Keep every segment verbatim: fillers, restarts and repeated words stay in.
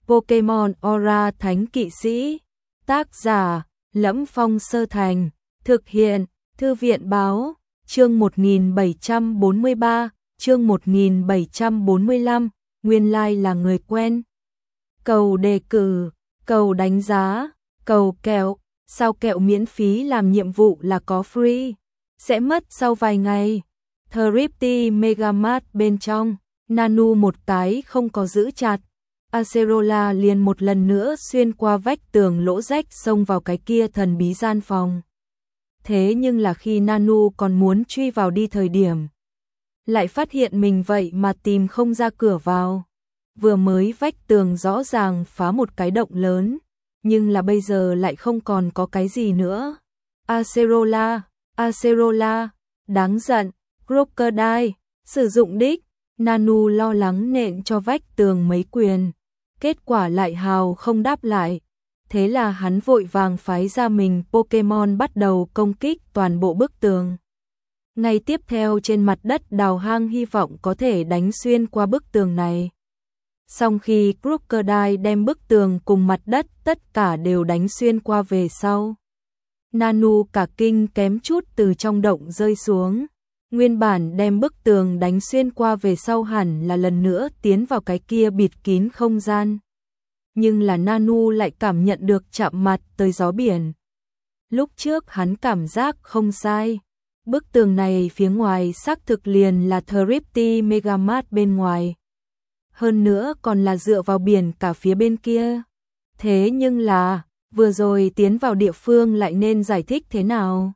Pokemon Aura Thánh Kỵ Sĩ. Tác giả: Lẫm Phong Sơ Thành. Thực hiện: Thư viện báo. Chương một nghìn bảy trăm bốn mươi ba, chương một nghìn bảy trăm bốn mươi lăm, nguyên lai là người quen. Cầu đề cử, cầu đánh giá, cầu kẹo, sao kẹo miễn phí làm nhiệm vụ là có free, sẽ mất sau vài ngày. Thrifty Megamart bên trong, Nanu một cái không có giữ chặt. Acerola liền một lần nữa xuyên qua vách tường lỗ rách xông vào cái kia thần bí gian phòng. Thế nhưng là khi Nanu còn muốn truy vào đi thời điểm, lại phát hiện mình vậy mà tìm không ra cửa vào. Vừa mới vách tường rõ ràng phá một cái động lớn, nhưng là bây giờ lại không còn có cái gì nữa. Acerola, Acerola, đáng giận, Crocodile, sử dụng đích. Nanu lo lắng nện cho vách tường mấy quyền, kết quả lại hào không đáp lại. Thế là hắn vội vàng phái ra mình Pokemon bắt đầu công kích toàn bộ bức tường. Ngay tiếp theo trên mặt đất đào hang hy vọng có thể đánh xuyên qua bức tường này. Song khi Crocodile đem bức tường cùng mặt đất tất cả đều đánh xuyên qua về sau, Nanu cả kinh kém chút từ trong động rơi xuống. Nguyên bản đem bức tường đánh xuyên qua về sau hẳn là lần nữa tiến vào cái kia bịt kín không gian. Nhưng là Nanu lại cảm nhận được chạm mặt tới gió biển. Lúc trước hắn cảm giác không sai. Bức tường này phía ngoài xác thực liền là Thrifty Megamart bên ngoài. Hơn nữa còn là dựa vào biển cả phía bên kia. Thế nhưng là, vừa rồi tiến vào địa phương lại nên giải thích thế nào?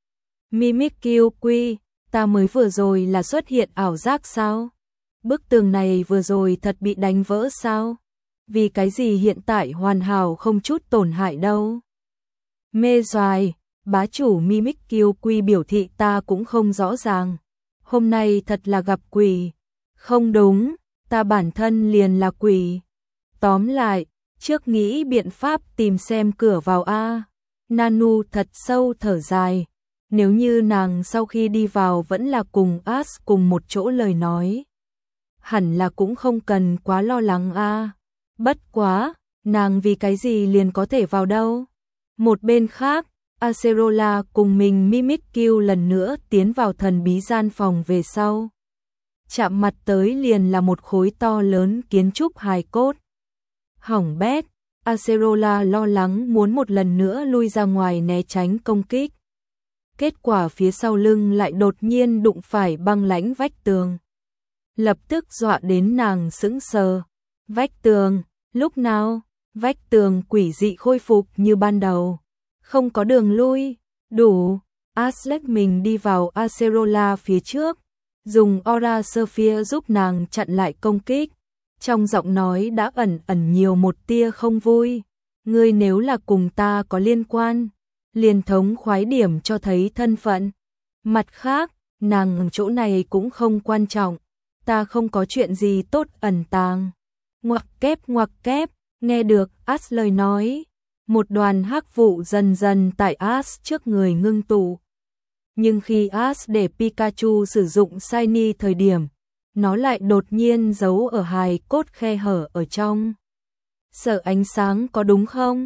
Mimikyu, ta mới vừa rồi là xuất hiện ảo giác sao? Bức tường này vừa rồi thật bị đánh vỡ sao? Vì cái gì hiện tại hoàn hảo không chút tổn hại đâu? Mê doài, bá chủ Mimikyu biểu thị ta cũng không rõ ràng. Hôm nay thật là gặp quỷ. Không đúng, ta bản thân liền là quỷ. Tóm lại, trước nghĩ biện pháp tìm xem cửa vào a. Nanu thật sâu thở dài. Nếu như nàng sau khi đi vào vẫn là cùng Ash cùng một chỗ lời nói, hẳn là cũng không cần quá lo lắng a. Bất quá, nàng vì cái gì liền có thể vào đâu? Một bên khác, Acerola cùng mình Mimikyu lần nữa tiến vào thần bí gian phòng về sau. Chạm mặt tới liền là một khối to lớn kiến trúc hài cốt. Hỏng bét, Acerola lo lắng muốn một lần nữa lui ra ngoài né tránh công kích. Kết quả phía sau lưng lại đột nhiên đụng phải băng lãnh vách tường. Lập tức dọa đến nàng sững sờ. Vách tường, lúc nào? Vách tường quỷ dị khôi phục như ban đầu. Không có đường lui, đủ. Ash mình đi vào Acerola phía trước, dùng Aura Sphere giúp nàng chặn lại công kích. Trong giọng nói đã ẩn ẩn nhiều một tia không vui. Ngươi nếu là cùng ta có liên quan, liền thống khoái điểm cho thấy thân phận. Mặt khác, nàng chỗ này cũng không quan trọng. Ta không có chuyện gì tốt ẩn tàng. Ngoặc kép ngoặc kép, nghe được Ash lời nói. Một đoàn hắc vụ dần dần tại Ash trước người ngưng tụ. Nhưng khi Ash để Pikachu sử dụng Shiny thời điểm, nó lại đột nhiên giấu ở hài cốt khe hở ở trong. Sợ ánh sáng có đúng không?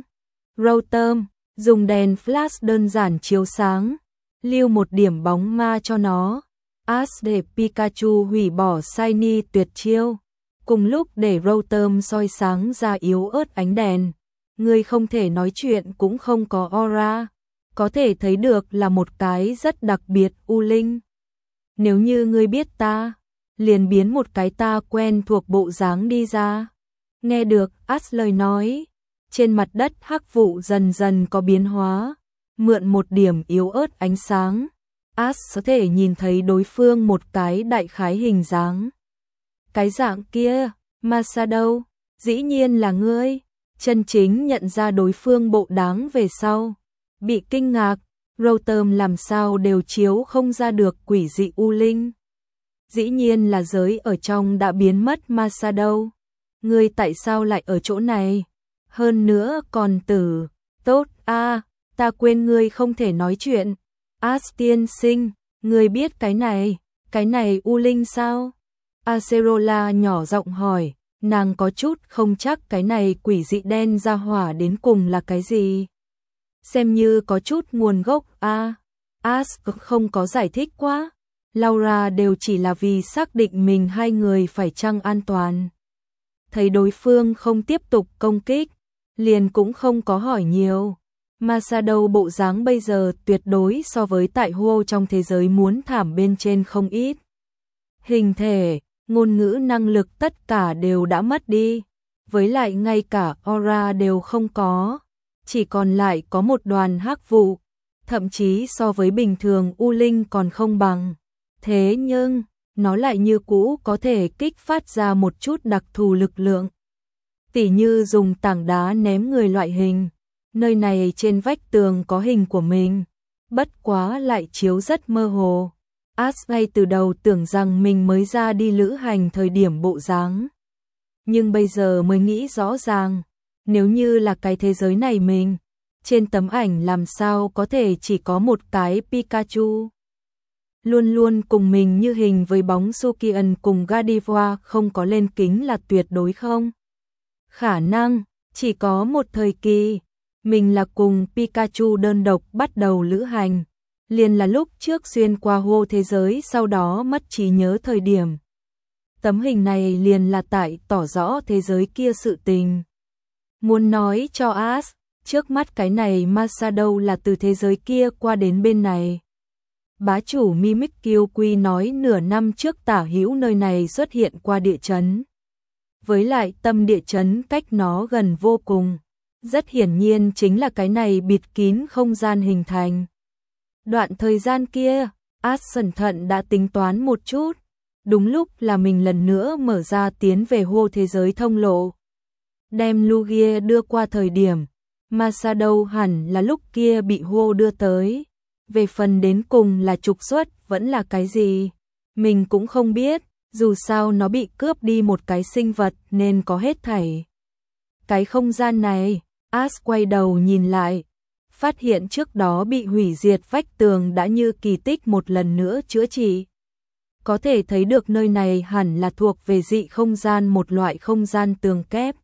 Rotom dùng đèn flash đơn giản chiếu sáng, lưu một điểm bóng ma cho nó. Ash để Pikachu hủy bỏ Shiny tuyệt chiêu, cùng lúc để Rotom soi sáng ra yếu ớt ánh đèn. Ngươi không thể nói chuyện cũng không có aura, có thể thấy được là một cái rất đặc biệt u linh. Nếu như ngươi biết ta, liền biến một cái ta quen thuộc bộ dáng đi ra. Nghe được Ash lời nói, trên mặt đất hắc vụ dần dần có biến hóa, mượn một điểm yếu ớt ánh sáng, Ash có thể nhìn thấy đối phương một cái đại khái hình dáng. Cái dạng kia, Masa đâu? Dĩ nhiên là ngươi. Chân chính nhận ra đối phương bộ dáng về sau, bị kinh ngạc, Rotom làm sao đều chiếu không ra được quỷ dị u linh. Dĩ nhiên là giới ở trong đã biến mất Masa đâu. Ngươi tại sao lại ở chỗ này? Hơn nữa còn tử, tốt a, à, ta quên ngươi không thể nói chuyện. Ash tiên sinh, ngươi biết cái này, cái này u linh sao? Acerola nhỏ giọng hỏi, Nàng có chút không chắc cái này quỷ dị đen ra hỏa đến cùng là cái gì. Xem như có chút nguồn gốc a. Ask không có giải thích quá. Laura đều chỉ là vì xác định mình hai người phải chăng an toàn. Thấy đối phương không tiếp tục công kích, liền cũng không có hỏi nhiều. Masado bộ dáng bây giờ tuyệt đối so với tại Huo trong thế giới muốn thảm bên trên không ít. Hình thể, ngôn ngữ năng lực tất cả đều đã mất đi. Với lại ngay cả aura đều không có. Chỉ còn lại có một đoàn hắc vụ. Thậm chí so với bình thường U Linh còn không bằng. Thế nhưng, nó lại như cũ có thể kích phát ra một chút đặc thù lực lượng. Tỉ như dùng tảng đá ném người loại hình. Nơi này trên vách tường có hình của mình. Bất quá lại chiếu rất mơ hồ. As ngay từ đầu tưởng rằng mình mới ra đi lữ hành thời điểm bộ dáng. Nhưng bây giờ mới nghĩ rõ ràng. Nếu như là cái thế giới này mình, trên tấm ảnh làm sao có thể chỉ có một cái Pikachu. Luôn luôn cùng mình như hình với bóng Sukian cùng Gardevoir không có lên kính là tuyệt đối không. Khả năng, chỉ có một thời kỳ, mình là cùng Pikachu đơn độc bắt đầu lữ hành. Liền là lúc trước xuyên qua hô thế giới sau đó mất trí nhớ thời điểm. Tấm hình này liền là tại tỏ rõ thế giới kia sự tình. Muốn nói cho As, trước mắt cái này Masado là từ thế giới kia qua đến bên này. Bá chủ Mimikyu Quy nói nửa năm trước tả hữu nơi này xuất hiện qua địa chấn. Với lại tâm địa chấn cách nó gần vô cùng. Rất hiển nhiên chính là cái này bịt kín không gian hình thành. Đoạn thời gian kia, As cẩn thận đã tính toán một chút. Đúng lúc là mình lần nữa mở ra tiến về hô thế giới thông lộ. Đem Lugia đưa qua thời điểm, Masado hẳn là lúc kia bị hô đưa tới. Về phần đến cùng là trục xuất vẫn là cái gì, mình cũng không biết, dù sao nó bị cướp đi một cái sinh vật nên có hết thảy. Cái không gian này, As quay đầu nhìn lại, phát hiện trước đó bị hủy diệt vách tường đã như kỳ tích một lần nữa chữa trị. Có thể thấy được nơi này hẳn là thuộc về dị không gian, một loại không gian tường kép.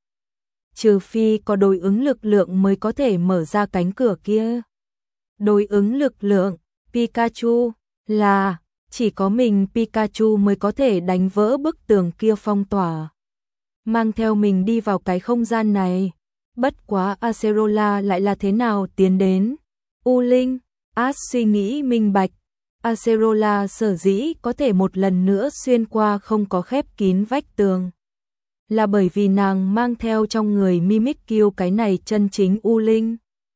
Trừ phi có đối ứng lực lượng mới có thể mở ra cánh cửa kia. Đối ứng lực lượng, Pikachu, là, chỉ có mình Pikachu mới có thể đánh vỡ bức tường kia phong tỏa. Mang theo mình đi vào cái không gian này. Bất quá Acerola lại là thế nào tiến đến? U Linh, As suy nghĩ minh bạch. Acerola sở dĩ có thể một lần nữa xuyên qua không có khép kín vách tường. Là bởi vì nàng mang theo trong người Mimikyu cái này chân chính U Linh.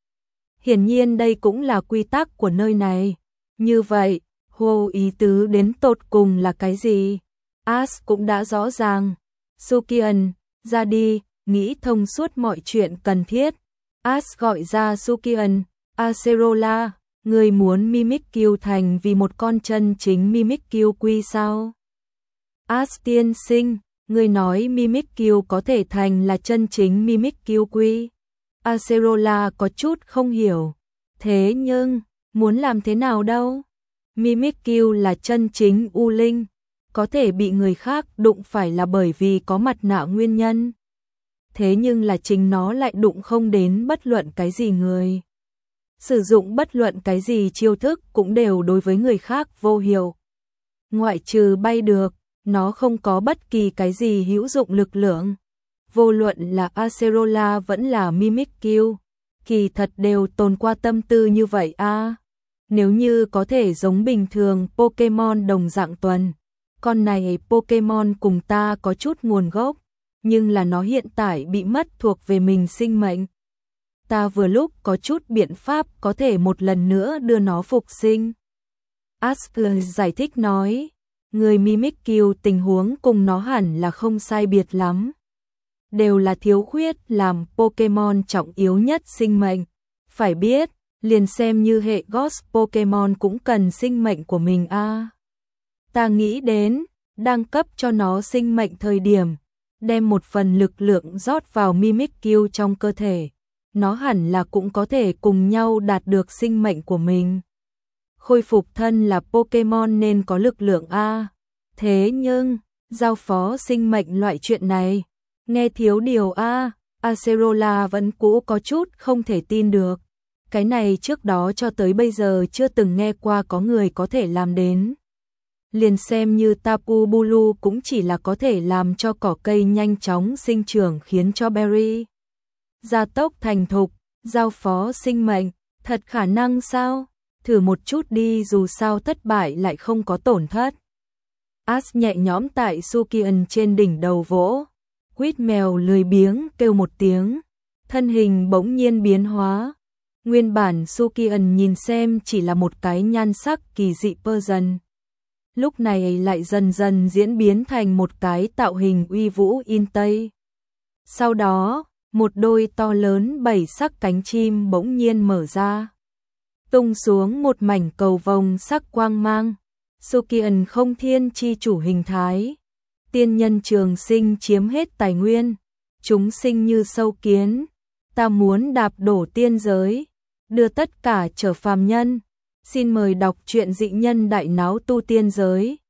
Hiển nhiên đây cũng là quy tắc của nơi này. Như vậy, hô ý tứ đến tột cùng là cái gì? As cũng đã rõ ràng. Sukian, ra đi, nghĩ thông suốt mọi chuyện cần thiết. As gọi ra Sukian, Acerola, người muốn Mimikyu thành vì một con chân chính Mimikyu Quy sao? As tiên sinh, người nói Mimikyu có thể thành là chân chính Mimikyu Quy. Acerola có chút không hiểu. Thế nhưng, muốn làm thế nào đâu? Mimikyu là chân chính U Linh, có thể bị người khác đụng phải là bởi vì có mặt nạ nguyên nhân. Thế nhưng là chính nó lại đụng không đến bất luận cái gì người. Sử dụng bất luận cái gì chiêu thức cũng đều đối với người khác vô hiệu. Ngoại trừ bay được, nó không có bất kỳ cái gì hữu dụng lực lượng. Vô luận là Acerola vẫn là Mimikyu, kỳ thật đều tồn qua tâm tư như vậy a. À, nếu như có thể giống bình thường Pokemon đồng dạng tuần, con này Pokemon cùng ta có chút nguồn gốc, nhưng là nó hiện tại bị mất thuộc về mình sinh mệnh. Ta vừa lúc có chút biện pháp có thể một lần nữa đưa nó phục sinh. Asker giải thích nói, người Mimikyu tình huống cùng nó hẳn là không sai biệt lắm. Đều là thiếu khuyết làm Pokemon trọng yếu nhất sinh mệnh. Phải biết, liền xem như hệ Ghost Pokemon cũng cần sinh mệnh của mình a. À, ta nghĩ đến, đang cấp cho nó sinh mệnh thời điểm, đem một phần lực lượng rót vào Mimikyu trong cơ thể. Nó hẳn là cũng có thể cùng nhau đạt được sinh mệnh của mình. Khôi phục thân là Pokemon nên có lực lượng a. À, thế nhưng, giao phó sinh mệnh loại chuyện này, Nghe thiếu điều a, Acerola vẫn cũ có chút không thể tin được. Cái này trước đó cho tới bây giờ chưa từng nghe qua có người có thể làm đến. Liền xem như Tapu Bulu cũng chỉ là có thể làm cho cỏ cây nhanh chóng sinh trưởng khiến cho berry gia tốc thành thục, giao phó sinh mệnh, thật khả năng sao? Thử một chút đi, dù sao thất bại lại không có tổn thất. Ash nhẹ nhõm tại Sukian trên đỉnh đầu vỗ. Quýt mèo lười biếng kêu một tiếng, thân hình bỗng nhiên biến hóa. Nguyên bản Sukian nhìn xem chỉ là một cái nhan sắc kỳ dị Persian, lúc này lại dần dần diễn biến thành một cái tạo hình uy vũ in Tây. Sau đó, một đôi to lớn bảy sắc cánh chim bỗng nhiên mở ra, tung xuống một mảnh cầu vồng sắc quang mang. Sukian không thiên chi chủ hình thái, tiên nhân trường sinh chiếm hết tài nguyên, chúng sinh như sâu kiến, ta muốn đạp đổ tiên giới, đưa tất cả trở phàm nhân. Xin mời đọc truyện Dị Nhân Đại Náo Tu Tiên Giới.